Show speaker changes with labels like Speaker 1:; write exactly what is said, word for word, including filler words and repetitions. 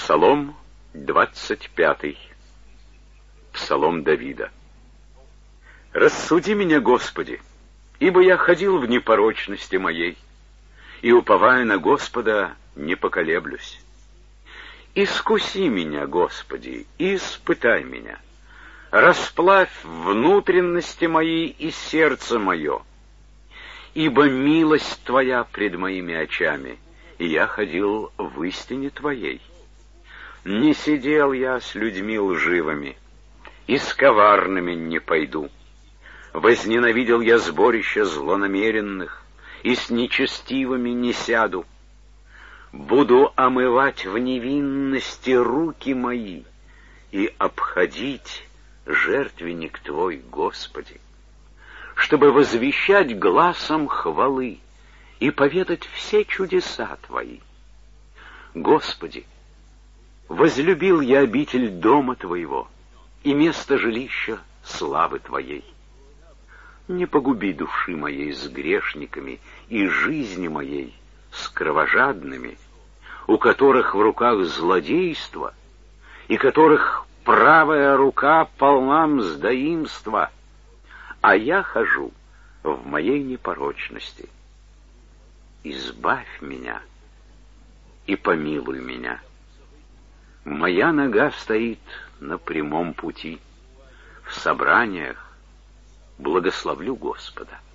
Speaker 1: Псалом двадцать пятый. Псалом Давида. «Рассуди меня, Господи, ибо я ходил в непорочности моей, и, уповая на Господа, не поколеблюсь. Искуси меня, Господи, и испытай меня, расплавь внутренности мои и сердце мое, ибо милость Твоя пред моими очами, и я ходил в истине Твоей. Не сидел я с людьми лживыми, и с коварными не пойду. Возненавидел я сборище злонамеренных, и с нечестивыми не сяду. Буду омывать в невинности руки мои и обходить жертвенник Твой, Господи, чтобы возвещать гласом хвалы и поведать все чудеса Твои. Господи, возлюбил я обитель дома Твоего и место жилища славы Твоей. Не погуби души моей с грешниками и жизни моей с кровожадными, у которых в руках злодейство, и которых правая рука полна мздоимства, а я хожу в моей непорочности. Избавь меня и помилуй меня. Моя нога стоит на прямом пути. В собраниях благословлю Господа.